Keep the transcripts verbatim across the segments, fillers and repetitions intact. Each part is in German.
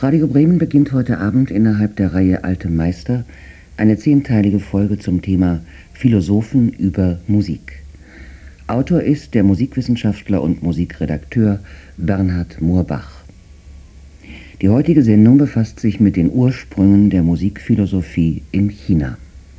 Radio Bremen beginnt heute Abend innerhalb der Reihe Alte Meister eine zehnteilige Folge zum Thema Philosophen über Musik. Autor ist der Musikwissenschaftler und Musikredakteur Bernhard Moorbach. Die heutige Sendung befasst sich mit den Ursprüngen der Musikphilosophie in China.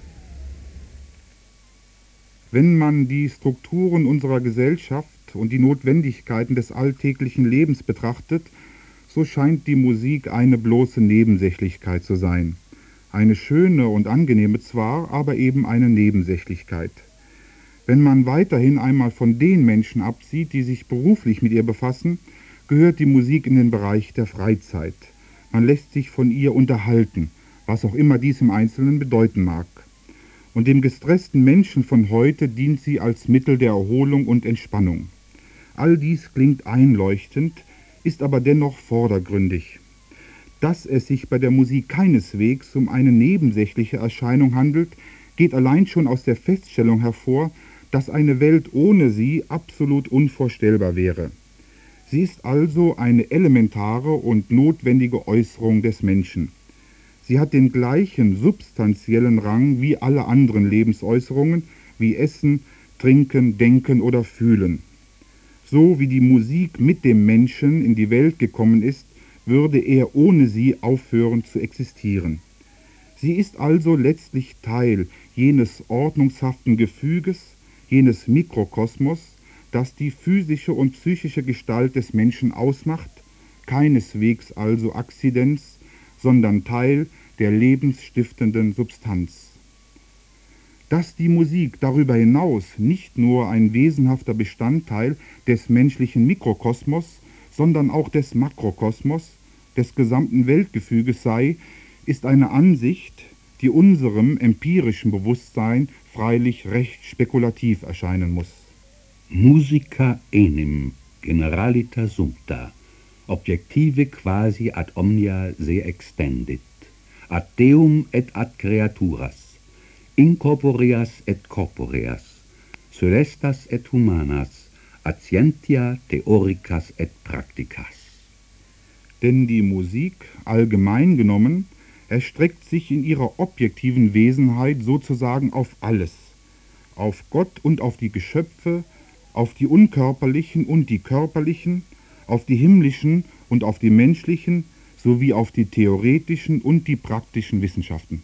Wenn man die Strukturen unserer Gesellschaft und die Notwendigkeiten des alltäglichen Lebens betrachtet, so scheint die Musik eine bloße Nebensächlichkeit zu sein. Eine schöne und angenehme zwar, aber eben eine Nebensächlichkeit. Wenn man weiterhin einmal von den Menschen absieht, die sich beruflich mit ihr befassen, gehört die Musik in den Bereich der Freizeit. Man lässt sich von ihr unterhalten, was auch immer dies im Einzelnen bedeuten mag. Und dem gestressten Menschen von heute dient sie als Mittel der Erholung und Entspannung. All dies klingt einleuchtend, ist aber dennoch vordergründig. Dass es sich bei der Musik keineswegs um eine nebensächliche Erscheinung handelt, geht allein schon aus der Feststellung hervor, dass eine Welt ohne sie absolut unvorstellbar wäre. Sie ist also eine elementare und notwendige Äußerung des Menschen. Sie hat den gleichen substanziellen Rang wie alle anderen Lebensäußerungen, wie Essen, Trinken, Denken oder Fühlen. So wie die Musik mit dem Menschen in die Welt gekommen ist, würde er ohne sie aufhören zu existieren. Sie ist also letztlich Teil jenes ordnungshaften Gefüges, jenes Mikrokosmos, das die physische und psychische Gestalt des Menschen ausmacht, keineswegs also Akzidenz, sondern Teil der lebensstiftenden Substanz. Dass die Musik darüber hinaus nicht nur ein wesenhafter Bestandteil des menschlichen Mikrokosmos, sondern auch des Makrokosmos, des gesamten Weltgefüges sei, ist eine Ansicht, die unserem empirischen Bewusstsein freilich recht spekulativ erscheinen muss. Musica enim generalita sumpta, objective quasi ad omnia se extendit, ad Deum et ad creaturas, incorporeas et corporeas, celestas et humanas, ad scientia theoricas et practicas. Denn die Musik, allgemein genommen, erstreckt sich in ihrer objektiven Wesenheit sozusagen auf alles, auf Gott und auf die Geschöpfe, auf die unkörperlichen und die körperlichen, auf die himmlischen und auf die menschlichen, sowie auf die theoretischen und die praktischen Wissenschaften.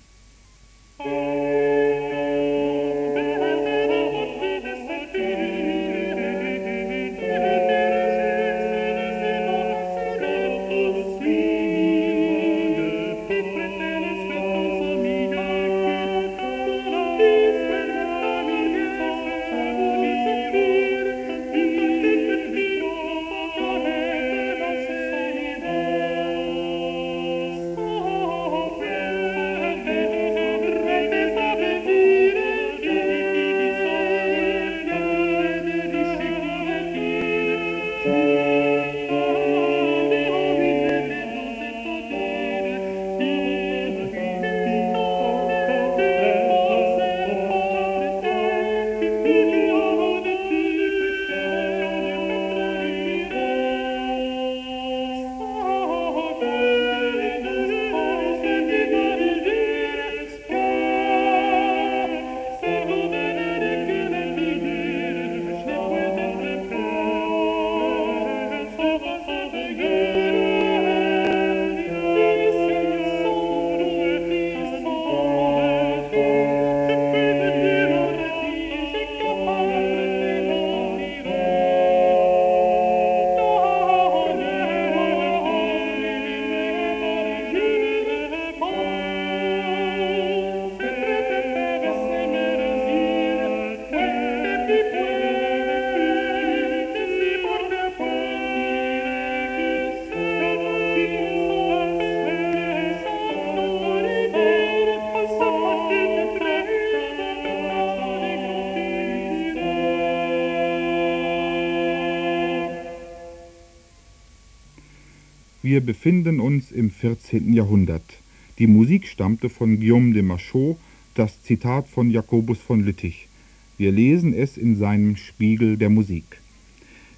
Wir befinden uns im vierzehnten Jahrhundert. Die Musik stammte von Guillaume de Machaut, das Zitat von Jakobus von Lüttich. Wir lesen es in seinem Spiegel der Musik.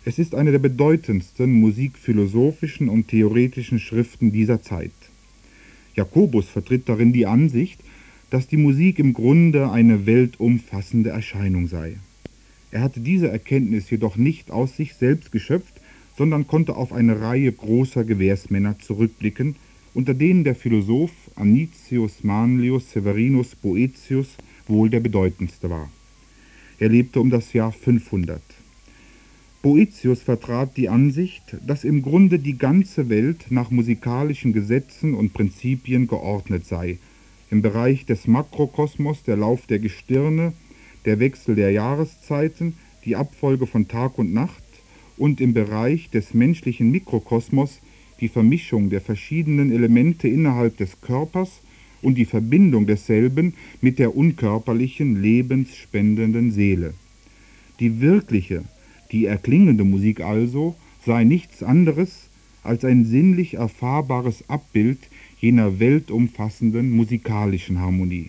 Es ist eine der bedeutendsten musikphilosophischen und theoretischen Schriften dieser Zeit. Jacobus vertritt darin die Ansicht, dass die Musik im Grunde eine weltumfassende Erscheinung sei. Er hatte diese Erkenntnis jedoch nicht aus sich selbst geschöpft, sondern konnte auf eine Reihe großer Gewährsmänner zurückblicken, unter denen der Philosoph Anicius Manlius Severinus Boëthius wohl der bedeutendste war. Er lebte um das Jahr fünfhundert. Boëthius vertrat die Ansicht, dass im Grunde die ganze Welt nach musikalischen Gesetzen und Prinzipien geordnet sei, im Bereich des Makrokosmos der Lauf der Gestirne, der Wechsel der Jahreszeiten, die Abfolge von Tag und Nacht und im Bereich des menschlichen Mikrokosmos die Vermischung der verschiedenen Elemente innerhalb des Körpers und die Verbindung desselben mit der unkörperlichen, lebensspendenden Seele. Die wirkliche, die erklingende Musik also sei nichts anderes als ein sinnlich erfahrbares Abbild jener weltumfassenden musikalischen Harmonie.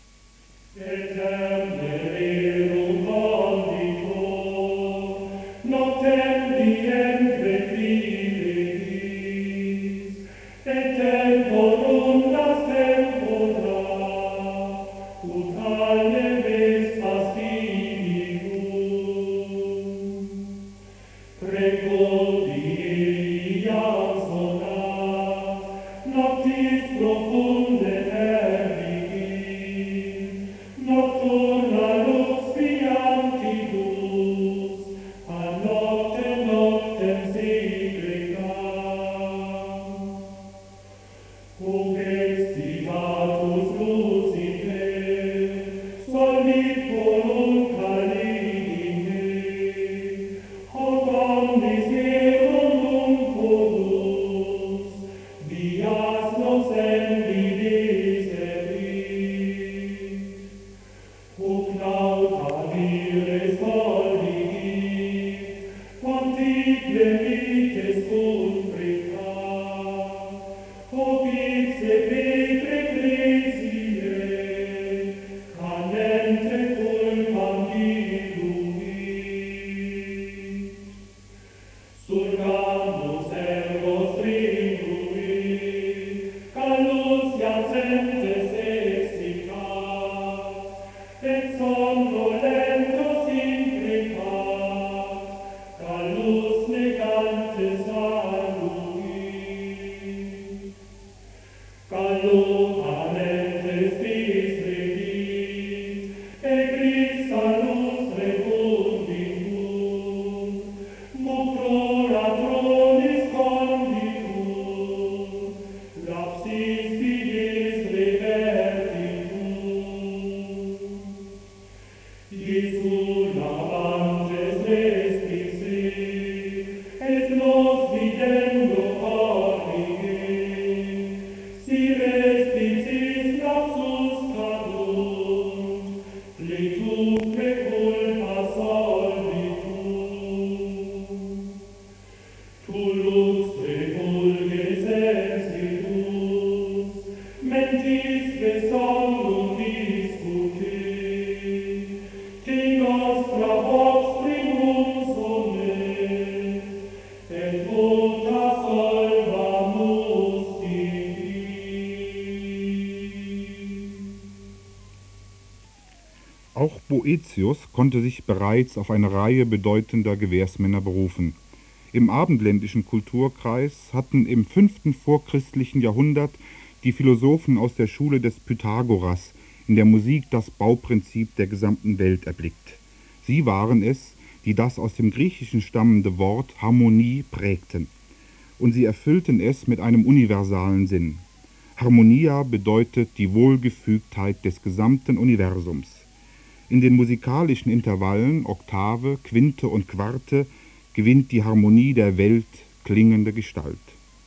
Auch Boëthius konnte sich bereits auf eine Reihe bedeutender Gewährsmänner berufen. Im abendländischen Kulturkreis hatten im fünften vorchristlichen Jahrhundert die Philosophen aus der Schule des Pythagoras in der Musik das Bauprinzip der gesamten Welt erblickt. Sie waren es, die das aus dem Griechischen stammende Wort Harmonie prägten. Und sie erfüllten es mit einem universalen Sinn. Harmonia bedeutet die Wohlgefügtheit des gesamten Universums. In den musikalischen Intervallen Oktave, Quinte und Quarte gewinnt die Harmonie der Welt klingende Gestalt.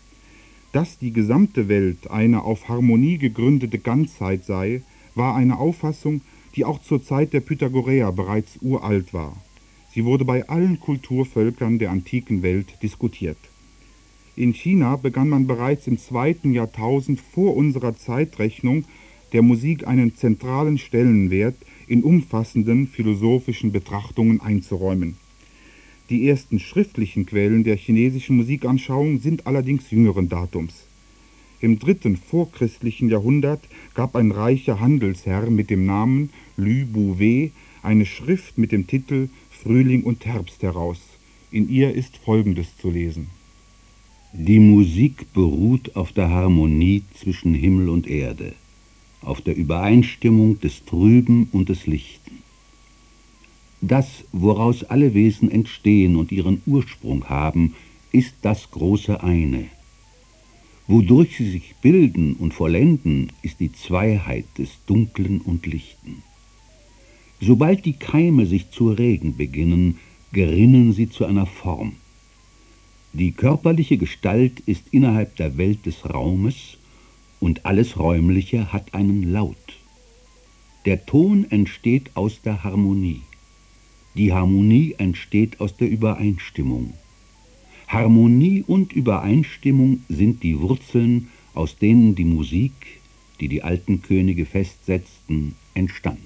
Dass die gesamte Welt eine auf Harmonie gegründete Ganzheit sei, war eine Auffassung, die auch zur Zeit der Pythagoreer bereits uralt war. Sie wurde bei allen Kulturvölkern der antiken Welt diskutiert. In China begann man bereits im zweiten Jahrtausend vor unserer Zeitrechnung der Musik einen zentralen Stellenwert in umfassenden philosophischen Betrachtungen einzuräumen. Die ersten schriftlichen Quellen der chinesischen Musikanschauung sind allerdings jüngeren Datums. Im dritten vorchristlichen Jahrhundert gab ein reicher Handelsherr mit dem Namen Lü Bouvet eine Schrift mit dem Titel Frühling und Herbst heraus. In ihr ist Folgendes zu lesen: Die Musik beruht auf der Harmonie zwischen Himmel und Erde, auf der Übereinstimmung des Trüben und des Lichten. Das, woraus alle Wesen entstehen und ihren Ursprung haben, ist das große Eine. Wodurch sie sich bilden und vollenden, ist die Zweiheit des Dunklen und Lichten. Sobald die Keime sich zu regen beginnen, gerinnen sie zu einer Form. Die körperliche Gestalt ist innerhalb der Welt des Raumes und alles Räumliche hat einen Laut. Der Ton entsteht aus der Harmonie. Die Harmonie entsteht aus der Übereinstimmung. Harmonie und Übereinstimmung sind die Wurzeln, aus denen die Musik, die die alten Könige festsetzten, entstand.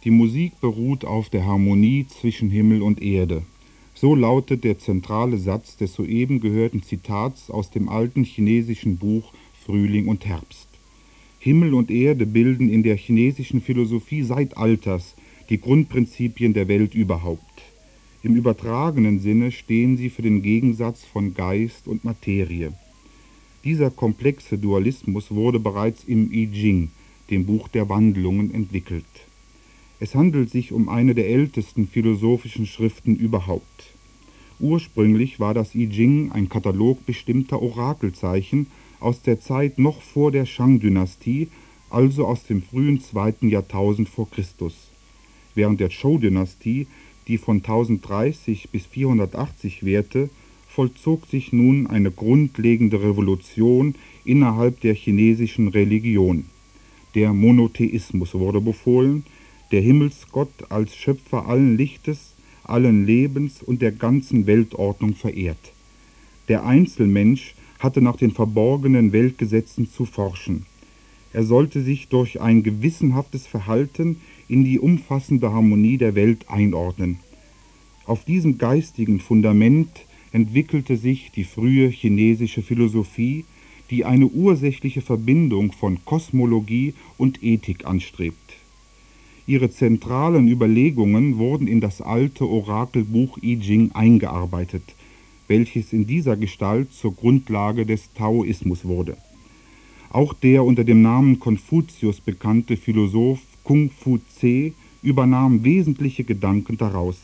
Die Musik beruht auf der Harmonie zwischen Himmel und Erde. So lautet der zentrale Satz des soeben gehörten Zitats aus dem alten chinesischen Buch Frühling und Herbst. Himmel und Erde bilden in der chinesischen Philosophie seit Alters die Grundprinzipien der Welt überhaupt. Im übertragenen Sinne stehen sie für den Gegensatz von Geist und Materie. Dieser komplexe Dualismus wurde bereits im I Ching, dem Buch der Wandlungen, entwickelt. Es handelt sich um eine der ältesten philosophischen Schriften überhaupt. Ursprünglich war das I Ching ein Katalog bestimmter Orakelzeichen aus der Zeit noch vor der Shang-Dynastie, also aus dem frühen zweiten Jahrtausend vor Christus. Während der Zhou-Dynastie, die von tausenddreißig bis vierhundertachtzig währte, vollzog sich nun eine grundlegende Revolution innerhalb der chinesischen Religion. Der Monotheismus wurde befohlen, der Himmelsgott als Schöpfer allen Lichtes, allen Lebens und der ganzen Weltordnung verehrt. Der Einzelmensch hatte nach den verborgenen Weltgesetzen zu forschen. Er sollte sich durch ein gewissenhaftes Verhalten in die umfassende Harmonie der Welt einordnen. Auf diesem geistigen Fundament entwickelte sich die frühe chinesische Philosophie, die eine ursächliche Verbindung von Kosmologie und Ethik anstrebt. Ihre zentralen Überlegungen wurden in das alte Orakelbuch I Ching eingearbeitet, welches in dieser Gestalt zur Grundlage des Taoismus wurde. Auch der unter dem Namen Konfuzius bekannte Philosoph Kung Fu Tse übernahm wesentliche Gedanken daraus.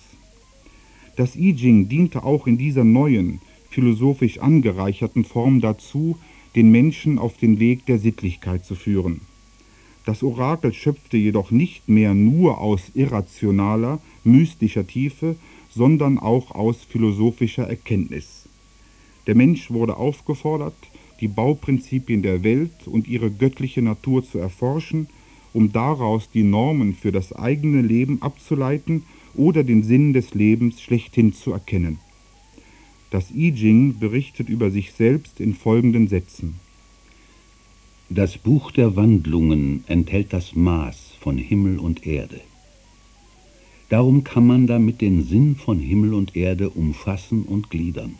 Das I Ching diente auch in dieser neuen, philosophisch angereicherten Form dazu, den Menschen auf den Weg der Sittlichkeit zu führen. Das Orakel schöpfte jedoch nicht mehr nur aus irrationaler, mystischer Tiefe, sondern auch aus philosophischer Erkenntnis. Der Mensch wurde aufgefordert, die Bauprinzipien der Welt und ihre göttliche Natur zu erforschen, um daraus die Normen für das eigene Leben abzuleiten oder den Sinn des Lebens schlechthin zu erkennen. Das I Ching berichtet über sich selbst in folgenden Sätzen. Das Buch der Wandlungen enthält das Maß von Himmel und Erde. Darum kann man damit den Sinn von Himmel und Erde umfassen und gliedern.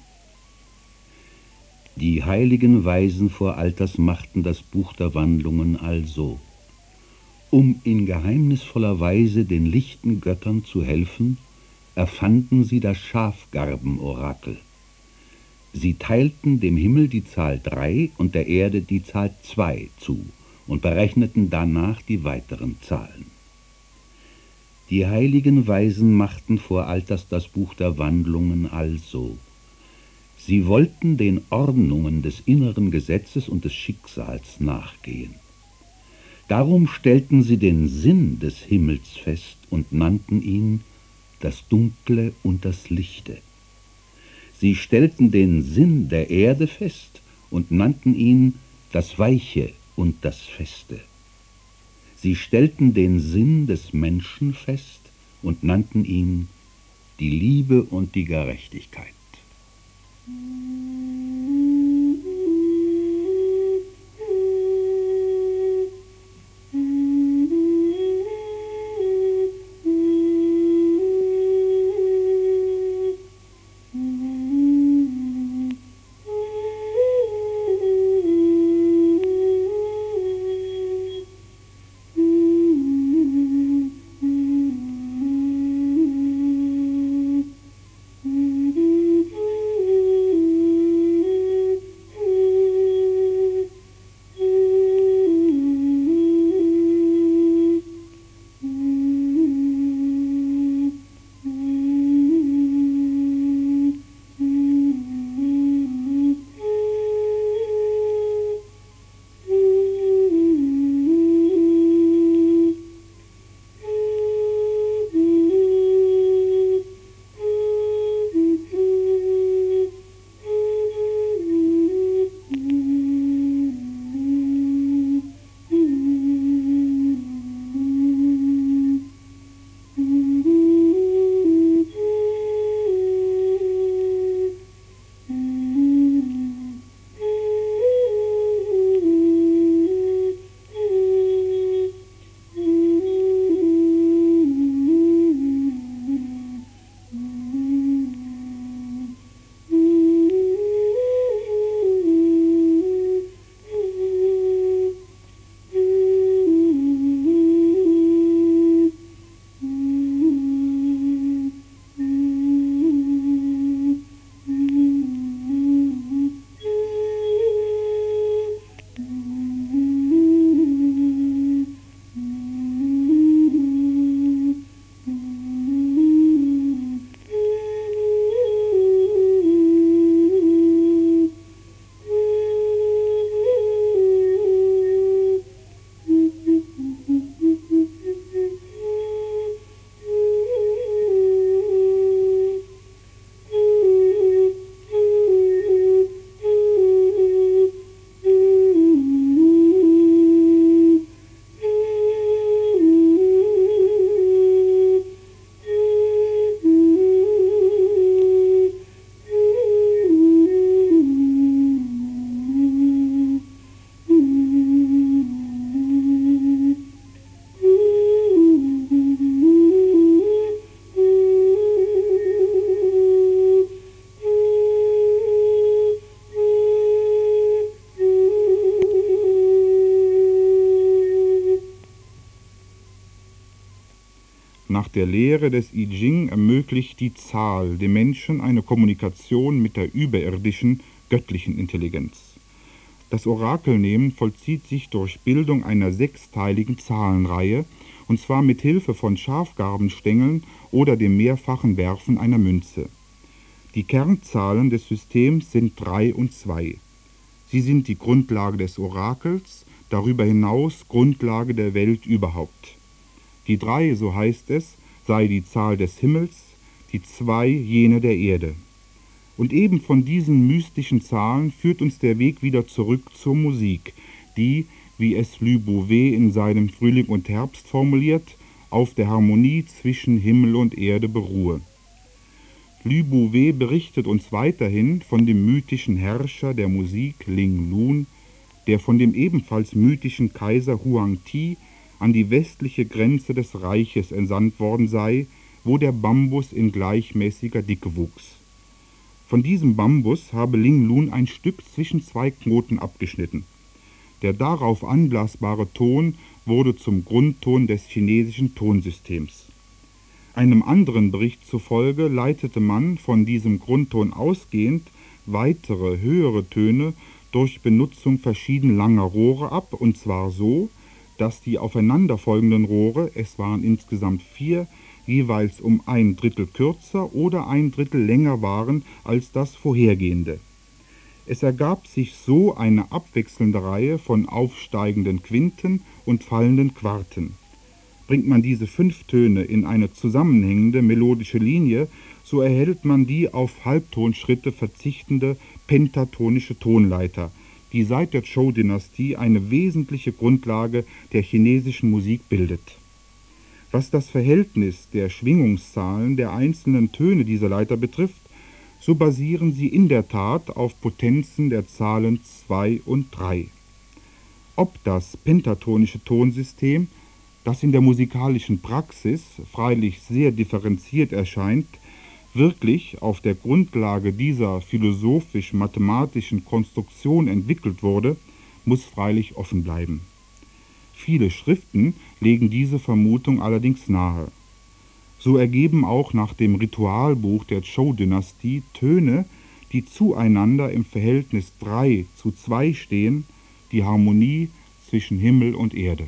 Die heiligen Weisen vor Alters machten das Buch der Wandlungen also, um in geheimnisvoller Weise den lichten Göttern zu helfen, erfanden sie das Schafgarben-Orakel. Sie teilten dem Himmel die Zahl drei und der Erde die Zahl zwei zu und berechneten danach die weiteren Zahlen. Die heiligen Weisen machten vor Alters das Buch der Wandlungen also. Sie wollten den Ordnungen des inneren Gesetzes und des Schicksals nachgehen. Darum stellten sie den Sinn des Himmels fest und nannten ihn das Dunkle und das Lichte. Sie stellten den Sinn der Erde fest und nannten ihn das Weiche und das Feste. Sie stellten den Sinn des Menschen fest und nannten ihn die Liebe und die Gerechtigkeit. der Lehre des I Ching ermöglicht die Zahl dem Menschen eine Kommunikation mit der überirdischen, göttlichen Intelligenz. Das Orakelnehmen vollzieht sich durch Bildung einer sechsteiligen Zahlenreihe, und zwar mit Hilfe von Schafgarbenstängeln oder dem mehrfachen Werfen einer Münze. Die Kernzahlen des Systems sind drei und zwei. Sie sind die Grundlage des Orakels, darüber hinaus Grundlage der Welt überhaupt. Die drei, so heißt es, sei die Zahl des Himmels, die zwei jene der Erde. Und eben von diesen mystischen Zahlen führt uns der Weg wieder zurück zur Musik, die, wie es Lü Bouvet in seinem Frühling und Herbst formuliert, auf der Harmonie zwischen Himmel und Erde beruhe. Lü Bouvet berichtet uns weiterhin von dem mythischen Herrscher der Musik Ling Lun, der von dem ebenfalls mythischen Kaiser Huang Ti an die westliche Grenze des Reiches entsandt worden sei, wo der Bambus in gleichmäßiger Dicke wuchs. Von diesem Bambus habe Ling Lun ein Stück zwischen zwei Knoten abgeschnitten. Der darauf anblasbare Ton wurde zum Grundton des chinesischen Tonsystems. Einem anderen Bericht zufolge leitete man von diesem Grundton ausgehend weitere, höhere Töne durch Benutzung verschieden langer Rohre ab, und zwar so, dass die aufeinanderfolgenden Rohre, es waren insgesamt vier, jeweils um ein Drittel kürzer oder ein Drittel länger waren als das vorhergehende. Es ergab sich so eine abwechselnde Reihe von aufsteigenden Quinten und fallenden Quarten. Bringt man diese fünf Töne in eine zusammenhängende melodische Linie, so erhält man die auf Halbtonschritte verzichtende pentatonische Tonleiter, die seit der Zhou-Dynastie eine wesentliche Grundlage der chinesischen Musik bildet. Was das Verhältnis der Schwingungszahlen der einzelnen Töne dieser Leiter betrifft, so basieren sie in der Tat auf Potenzen der Zahlen zwei und drei. Ob das pentatonische Tonsystem, das in der musikalischen Praxis freilich sehr differenziert erscheint, wirklich auf der Grundlage dieser philosophisch-mathematischen Konstruktion entwickelt wurde, muss freilich offen bleiben. Viele Schriften legen diese Vermutung allerdings nahe. So ergeben auch nach dem Ritualbuch der Zhou-Dynastie Töne, die zueinander im Verhältnis drei zu zwei stehen, die Harmonie zwischen Himmel und Erde.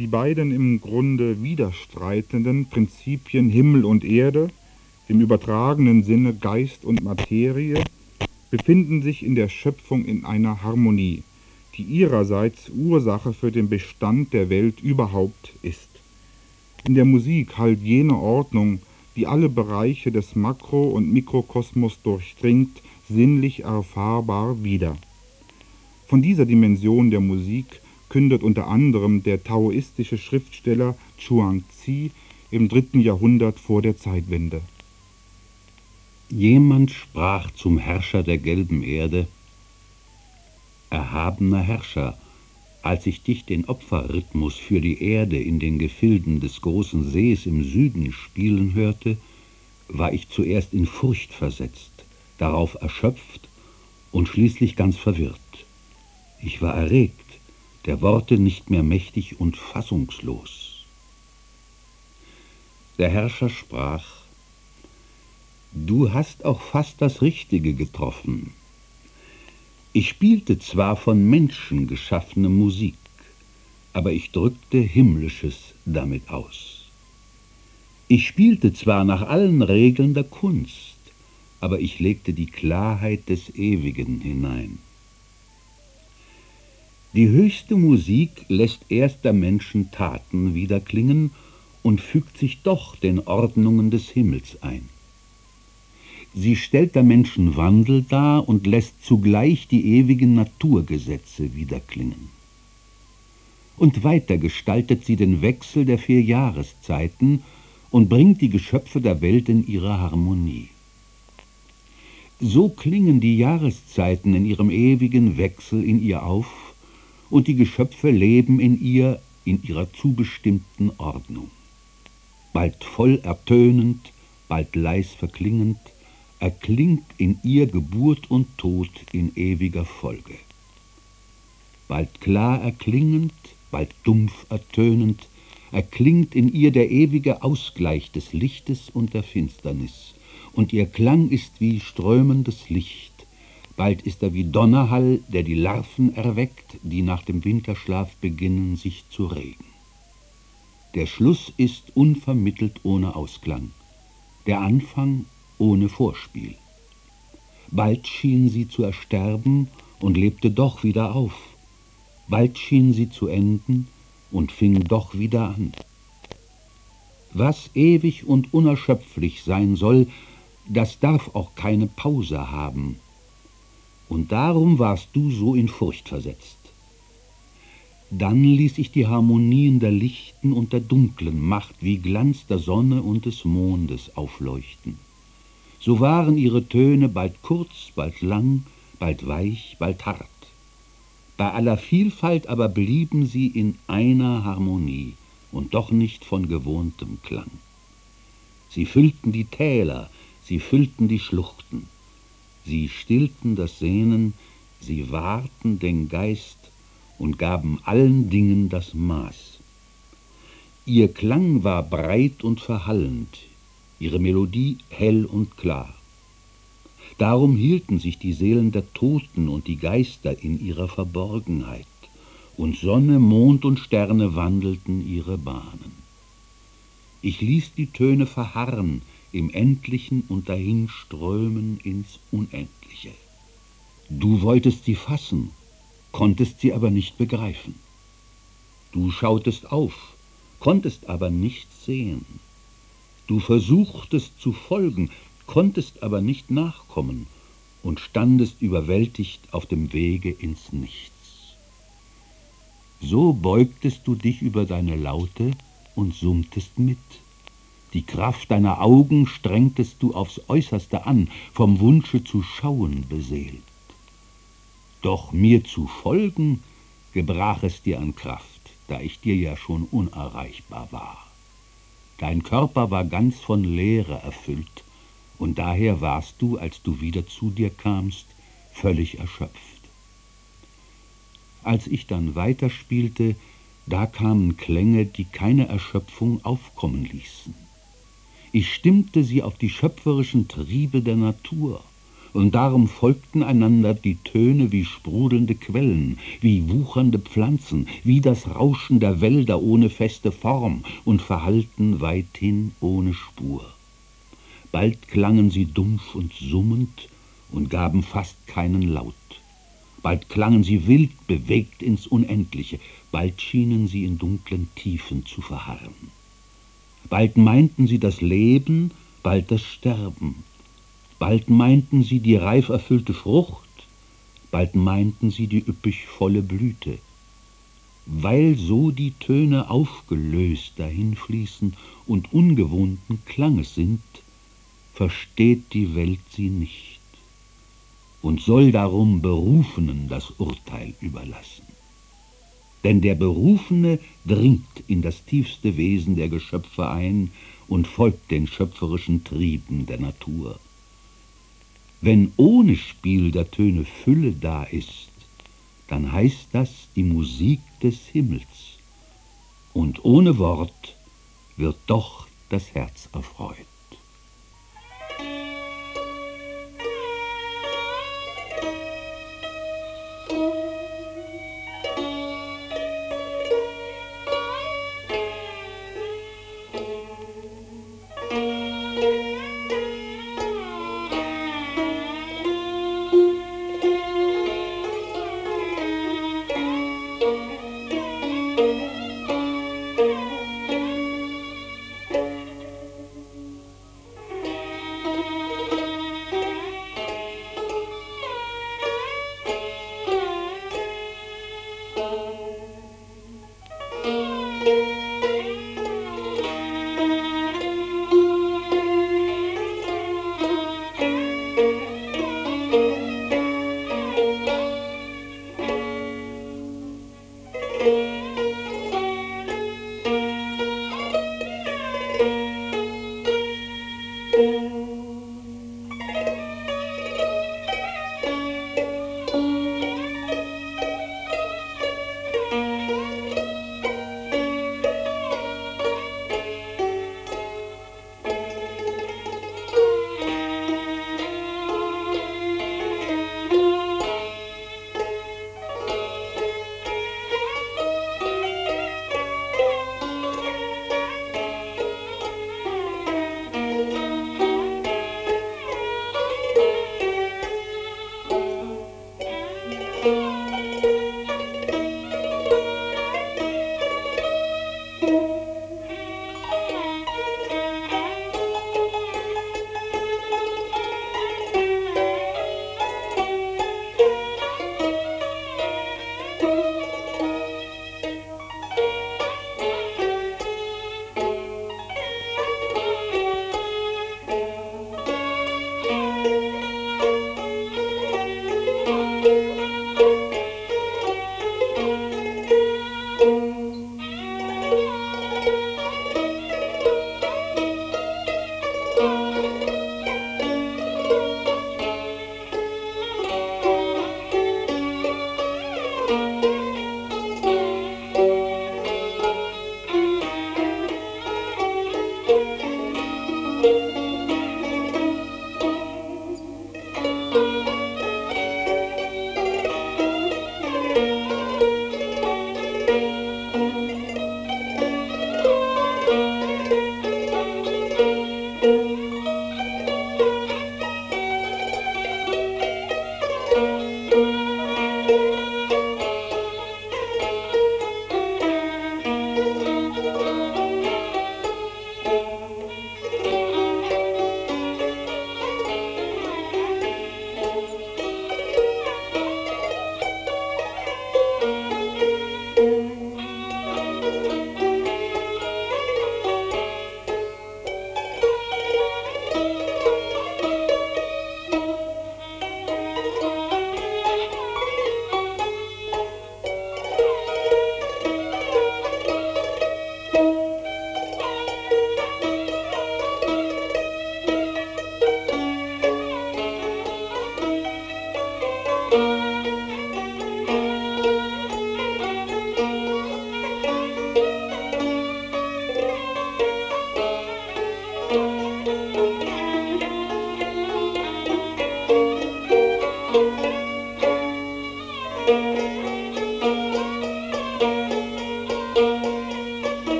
Die beiden im Grunde widerstreitenden Prinzipien Himmel und Erde, im übertragenen Sinne Geist und Materie, befinden sich in der Schöpfung in einer Harmonie, die ihrerseits Ursache für den Bestand der Welt überhaupt ist. In der Musik hallt jene Ordnung, die alle Bereiche des Makro- und Mikrokosmos durchdringt, sinnlich erfahrbar wider. Von dieser Dimension der Musik kündet unter anderem der taoistische Schriftsteller Chuang-Tzu im dritten Jahrhundert vor der Zeitwende. Jemand sprach zum Herrscher der gelben Erde: Erhabener Herrscher, als ich dich den Opferrhythmus für die Erde in den Gefilden des großen Sees im Süden spielen hörte, war ich zuerst in Furcht versetzt, darauf erschöpft und schließlich ganz verwirrt. Ich war erregt, der Worte nicht mehr mächtig und fassungslos. Der Herrscher sprach: Du hast auch fast das Richtige getroffen. Ich spielte zwar von Menschen geschaffene Musik, aber ich drückte Himmlisches damit aus. Ich spielte zwar nach allen Regeln der Kunst, aber ich legte die Klarheit des Ewigen hinein. Die höchste Musik lässt erst der Menschen Taten wiederklingen und fügt sich doch den Ordnungen des Himmels ein. Sie stellt der Menschen Wandel dar und lässt zugleich die ewigen Naturgesetze wiederklingen. Und weiter gestaltet sie den Wechsel der vier Jahreszeiten und bringt die Geschöpfe der Welt in ihre Harmonie. So klingen die Jahreszeiten in ihrem ewigen Wechsel in ihr auf, und die Geschöpfe leben in ihr, in ihrer zubestimmten Ordnung. Bald voll ertönend, bald leis verklingend, erklingt in ihr Geburt und Tod in ewiger Folge. Bald klar erklingend, bald dumpf ertönend, erklingt in ihr der ewige Ausgleich des Lichtes und der Finsternis, und ihr Klang ist wie strömendes Licht, bald ist er wie Donnerhall, der die Larven erweckt, die nach dem Winterschlaf beginnen, sich zu regen. Der Schluss ist unvermittelt ohne Ausklang, der Anfang ohne Vorspiel. Bald schien sie zu ersterben und lebte doch wieder auf. Bald schien sie zu enden und fing doch wieder an. Was ewig und unerschöpflich sein soll, das darf auch keine Pause haben. Und darum warst du so in Furcht versetzt. Dann ließ ich die Harmonien der lichten und der dunklen Macht wie Glanz der Sonne und des Mondes aufleuchten. So waren ihre Töne bald kurz, bald lang, bald weich, bald hart. Bei aller Vielfalt aber blieben sie in einer Harmonie und doch nicht von gewohntem Klang. Sie füllten die Täler, sie füllten die Schluchten, sie stillten das Sehnen, sie wahrten den Geist und gaben allen Dingen das Maß. Ihr Klang war breit und verhallend, ihre Melodie hell und klar. Darum hielten sich die Seelen der Toten und die Geister in ihrer Verborgenheit, und Sonne, Mond und Sterne wandelten ihre Bahnen. Ich ließ die Töne verharren im Endlichen und dahinströmen ins Unendliche. Du wolltest sie fassen, konntest sie aber nicht begreifen. Du schautest auf, konntest aber nichts sehen. Du versuchtest zu folgen, konntest aber nicht nachkommen und standest überwältigt auf dem Wege ins Nichts. So beugtest du dich über deine Laute und summtest mit. Die Kraft deiner Augen strengtest du aufs Äußerste an, vom Wunsche zu schauen beseelt. Doch mir zu folgen, gebrach es dir an Kraft, da ich dir ja schon unerreichbar war. Dein Körper war ganz von Leere erfüllt, und daher warst du, als du wieder zu dir kamst, völlig erschöpft. Als ich dann weiterspielte, da kamen Klänge, die keine Erschöpfung aufkommen ließen. Ich stimmte sie auf die schöpferischen Triebe der Natur, und darum folgten einander die Töne wie sprudelnde Quellen, wie wuchernde Pflanzen, wie das Rauschen der Wälder ohne feste Form und verhallten weithin ohne Spur. Bald klangen sie dumpf und summend und gaben fast keinen Laut. Bald klangen sie wild bewegt ins Unendliche, bald schienen sie in dunklen Tiefen zu verharren. Bald meinten sie das Leben, bald das Sterben. Bald meinten sie die reif erfüllte Frucht, bald meinten sie die üppig volle Blüte. Weil so die Töne aufgelöst dahinfließen und ungewohnten Klanges sind, versteht die Welt sie nicht und soll darum Berufenen das Urteil überlassen. Denn der Berufene dringt in das tiefste Wesen der Geschöpfe ein und folgt den schöpferischen Trieben der Natur. Wenn ohne Spiel der Töne Fülle da ist, dann heißt das die Musik des Himmels. Und ohne Wort wird doch das Herz erfreut.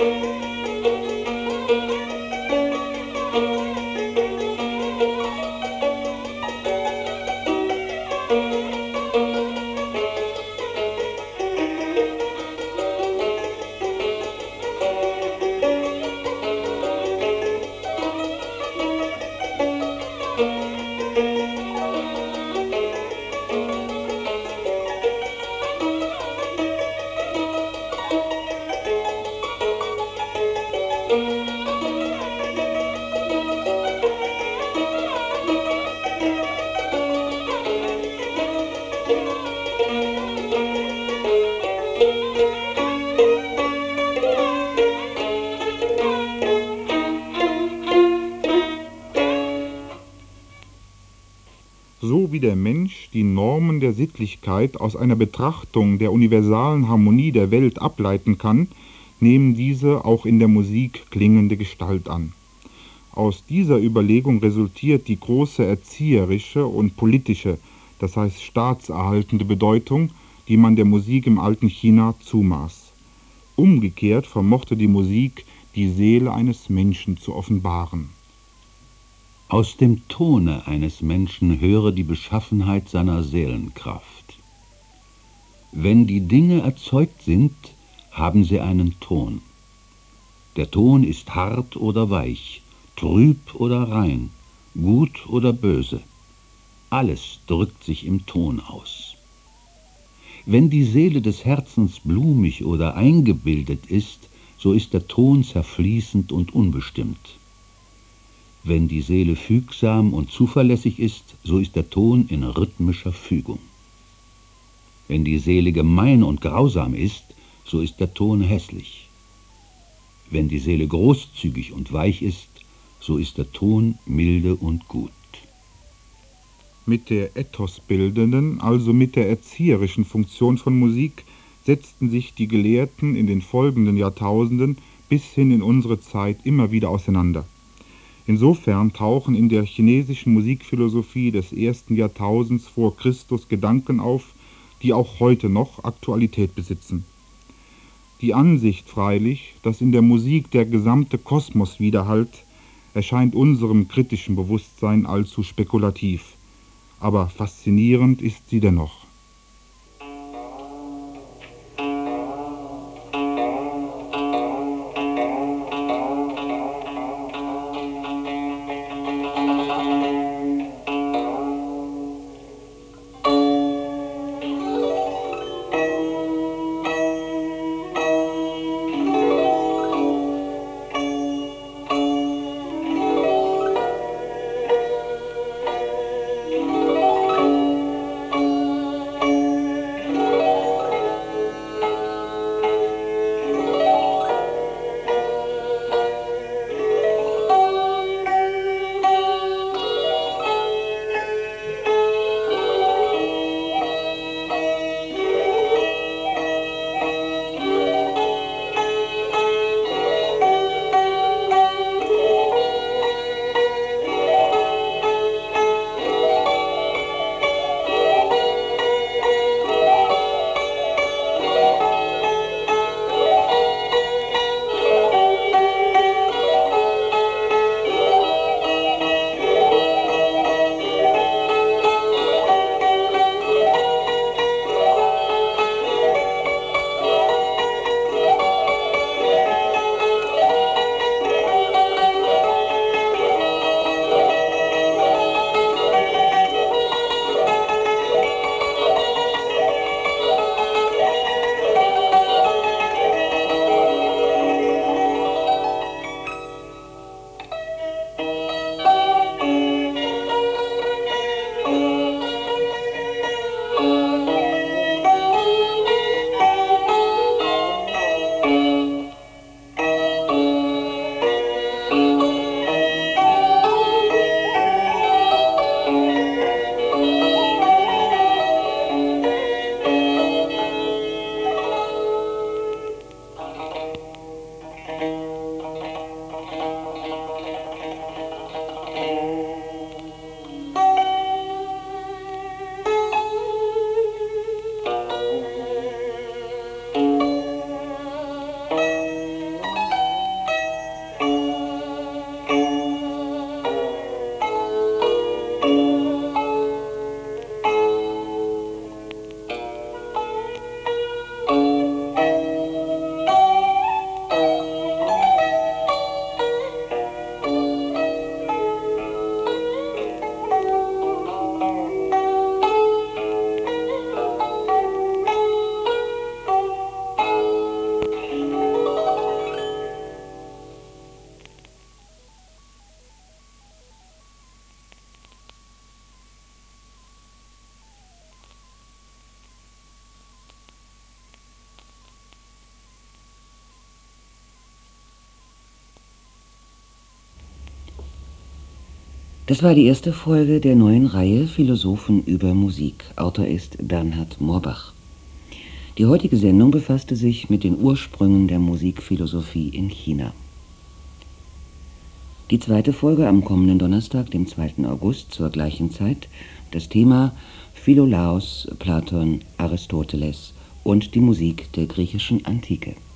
So wie der Mensch die Normen der Sittlichkeit aus einer Betrachtung der universalen Harmonie der Welt ableiten kann, nehmen diese auch in der Musik klingende Gestalt an. Aus dieser Überlegung resultiert die große erzieherische und politische, das heißt staatserhaltende Bedeutung, die man der Musik im alten China zumaß. Umgekehrt vermochte die Musik, die Seele eines Menschen zu offenbaren. Aus dem Tone eines Menschen höre die Beschaffenheit seiner Seelenkraft. Wenn die Dinge erzeugt sind, haben sie einen Ton. Der Ton ist hart oder weich, trüb oder rein, gut oder böse. Alles drückt sich im Ton aus. Wenn die Seele des Herzens blumig oder eingebildet ist, so ist der Ton zerfließend und unbestimmt. Wenn die Seele fügsam und zuverlässig ist, so ist der Ton in rhythmischer Fügung. Wenn die Seele gemein und grausam ist, so ist der Ton hässlich. Wenn die Seele großzügig und weich ist, so ist der Ton milde und gut. Mit der ethosbildenden, also mit der erzieherischen Funktion von Musik, setzten sich die Gelehrten in den folgenden Jahrtausenden bis hin in unsere Zeit immer wieder auseinander. Insofern tauchen in der chinesischen Musikphilosophie des ersten Jahrtausends vor Christus Gedanken auf, die auch heute noch Aktualität besitzen. Die Ansicht freilich, dass in der Musik der gesamte Kosmos widerhallt, erscheint unserem kritischen Bewusstsein allzu spekulativ, aber faszinierend ist sie dennoch. Das war die erste Folge der neuen Reihe Philosophen über Musik. Autor ist Bernhard Morbach. Die heutige Sendung befasste sich mit den Ursprüngen der Musikphilosophie in China. Die zweite Folge am kommenden Donnerstag, dem zweiten August, zur gleichen Zeit, das Thema Philolaos, Platon, Aristoteles und die Musik der griechischen Antike.